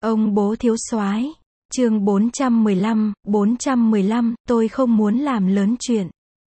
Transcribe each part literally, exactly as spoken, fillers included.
Ông bố thiếu soái. Chương bốn trăm mười lăm, bốn trăm mười lăm, tôi không muốn làm lớn chuyện.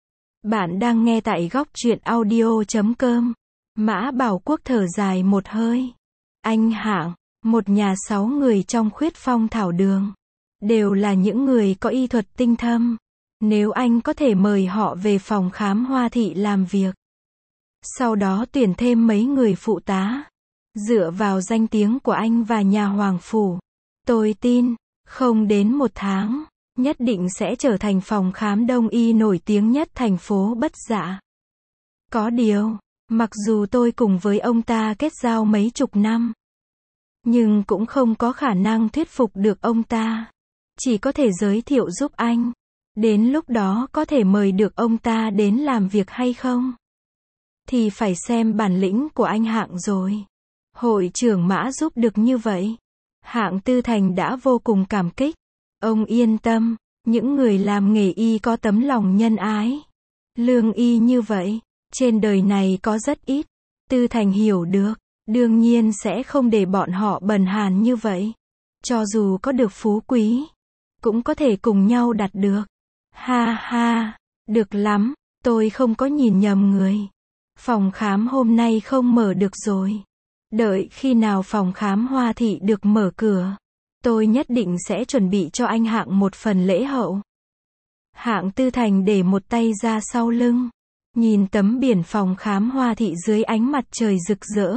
Bạn đang nghe tại góc truyện audio chấm com. Mã Bảo Quốc thở dài một hơi. Anh Hạng, một nhà sáu người trong Khuyết Phong Thảo Đường. Đều là những người có y thuật tinh thâm. Nếu anh có thể mời họ về phòng khám Hoa Thị làm việc. Sau đó tuyển thêm mấy người phụ tá. Dựa vào danh tiếng của anh và nhà Hoàng Phủ. Tôi tin, không đến một tháng, nhất định sẽ trở thành phòng khám đông y nổi tiếng nhất thành phố Bất Dạ. Có điều, mặc dù tôi cùng với ông ta kết giao mấy chục năm, nhưng cũng không có khả năng thuyết phục được ông ta. Chỉ có thể giới thiệu giúp anh. Đến lúc đó có thể mời được ông ta đến làm việc hay không? Thì phải xem bản lĩnh của anh Hạng rồi. Hội trưởng Mã giúp được như vậy. Hạng Tư Thành đã vô cùng cảm kích. Ông yên tâm, những người làm nghề y có tấm lòng nhân ái. Lương y như vậy, trên đời này có rất ít. Tư Thành hiểu được, đương nhiên sẽ không để bọn họ bần hàn như vậy. Cho dù có được phú quý, cũng có thể cùng nhau đạt được. Ha ha, được lắm, tôi không có nhìn nhầm người. Phòng khám hôm nay không mở được rồi. Đợi khi nào phòng khám Hoa Thị được mở cửa, tôi nhất định sẽ chuẩn bị cho anh Hạng một phần lễ hậu. Hạng Tư Thành để một tay ra sau lưng, nhìn tấm biển phòng khám Hoa Thị dưới ánh mặt trời rực rỡ.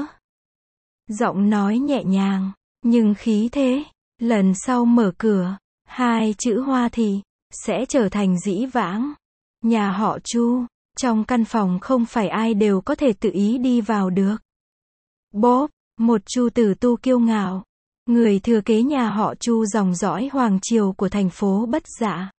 Giọng nói nhẹ nhàng, nhưng khí thế, lần sau mở cửa, hai chữ Hoa Thị sẽ trở thành dĩ vãng. Nhà họ Chu, trong căn phòng không phải ai đều có thể tự ý đi vào được. Bốp, một Chu Tử Tu kiêu ngạo, người thừa kế nhà họ Chu dòng dõi hoàng triều của thành phố Bất Dạ,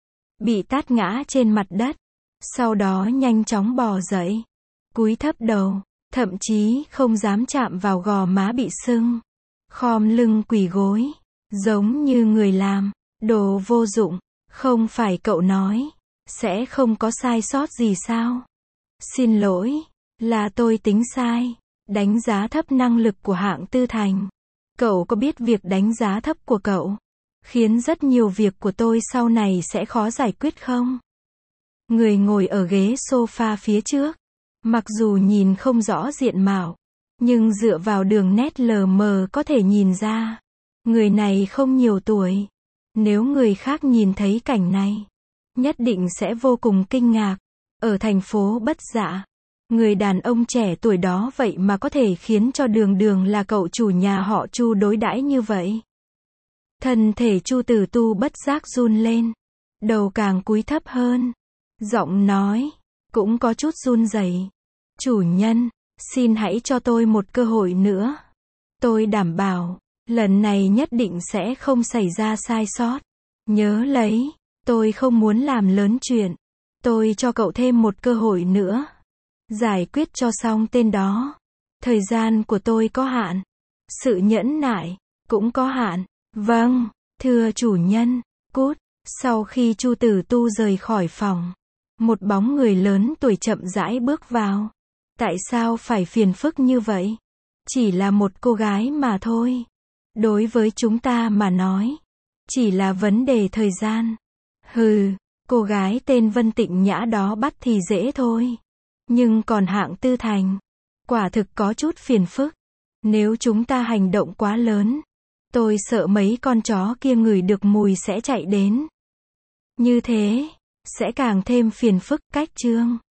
bị tát ngã trên mặt đất, sau đó nhanh chóng bò dậy, cúi thấp đầu, thậm chí không dám chạm vào gò má bị sưng, khom lưng quỳ gối, giống như người làm, đồ vô dụng, không phải cậu nói, sẽ không có sai sót gì sao? Xin lỗi, là tôi tính sai. Đánh giá thấp năng lực của Hạng Tư Thành. Cậu có biết việc đánh giá thấp của cậu khiến rất nhiều việc của tôi sau này sẽ khó giải quyết không? Người ngồi ở ghế sofa phía trước, mặc dù nhìn không rõ diện mạo, nhưng dựa vào đường nét lờ mờ có thể nhìn ra, người này không nhiều tuổi. Nếu người khác nhìn thấy cảnh này, nhất định sẽ vô cùng kinh ngạc. Ở thành phố Bất Dạ, người đàn ông trẻ tuổi đó vậy mà có thể khiến cho đường đường là cậu chủ nhà họ Chu đối đãi như vậy. Thân thể Chu Tử Tu bất giác run lên, đầu càng cúi thấp hơn, giọng nói cũng có chút run rẩy. Chủ nhân, xin hãy cho tôi một cơ hội nữa. Tôi đảm bảo, lần này nhất định sẽ không xảy ra sai sót. Nhớ lấy, tôi không muốn làm lớn chuyện. Tôi cho cậu thêm một cơ hội nữa. Giải quyết cho xong tên đó. Thời gian của tôi có hạn. Sự nhẫn nại cũng có hạn. Vâng, thưa chủ nhân. Cút. Sau khi Chu Tử Tu rời khỏi phòng, một bóng người lớn tuổi chậm rãi bước vào. Tại sao phải phiền phức như vậy? Chỉ là một cô gái mà thôi. Đối với chúng ta mà nói, chỉ là vấn đề thời gian. Hừ, cô gái tên Vân Tịnh Nhã đó bắt thì dễ thôi. Nhưng còn Hạng Tư Thành, quả thực có chút phiền phức. Nếu chúng ta hành động quá lớn, tôi sợ mấy con chó kia ngửi được mùi sẽ chạy đến. Như thế, sẽ càng thêm phiền phức. Cách chương